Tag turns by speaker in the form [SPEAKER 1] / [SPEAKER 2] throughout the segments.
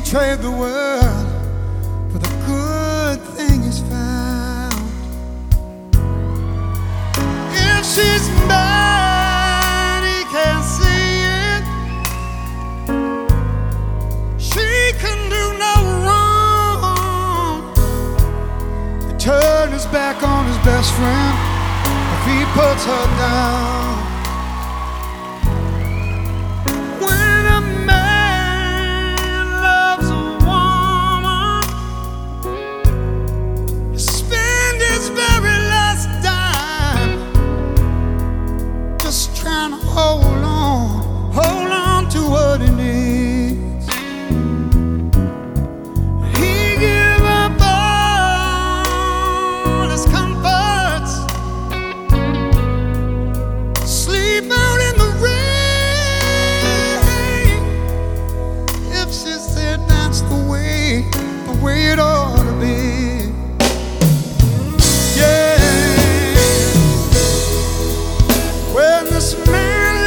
[SPEAKER 1] trade the world for the good thing he's found. If she's mad, he can't see it. She can do no wrong. He turned his back on his best friend if he puts her down. Hold on to what he needs. He give up all his comforts, sleep out in the rain. If she said that's the way it ought to be. Yeah, when this man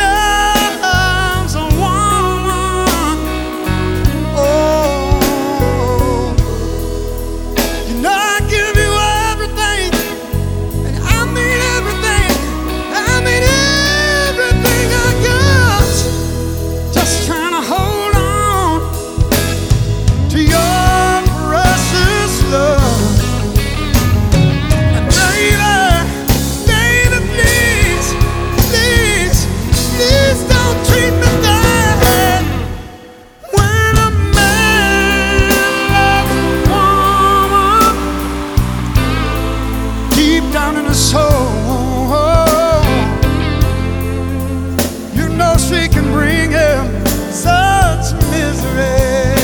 [SPEAKER 1] down in her soul, you know she can bring him such misery.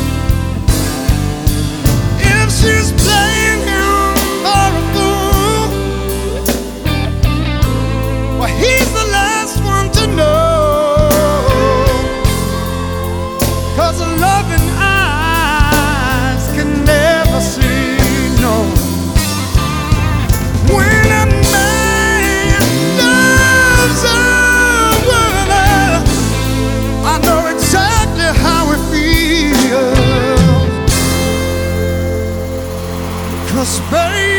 [SPEAKER 1] If she's playing him for a fool, well, he's the last one to know, 'cause a loving eyes can never see no. When a man loves a woman, I know exactly how it feels. 'Cause baby,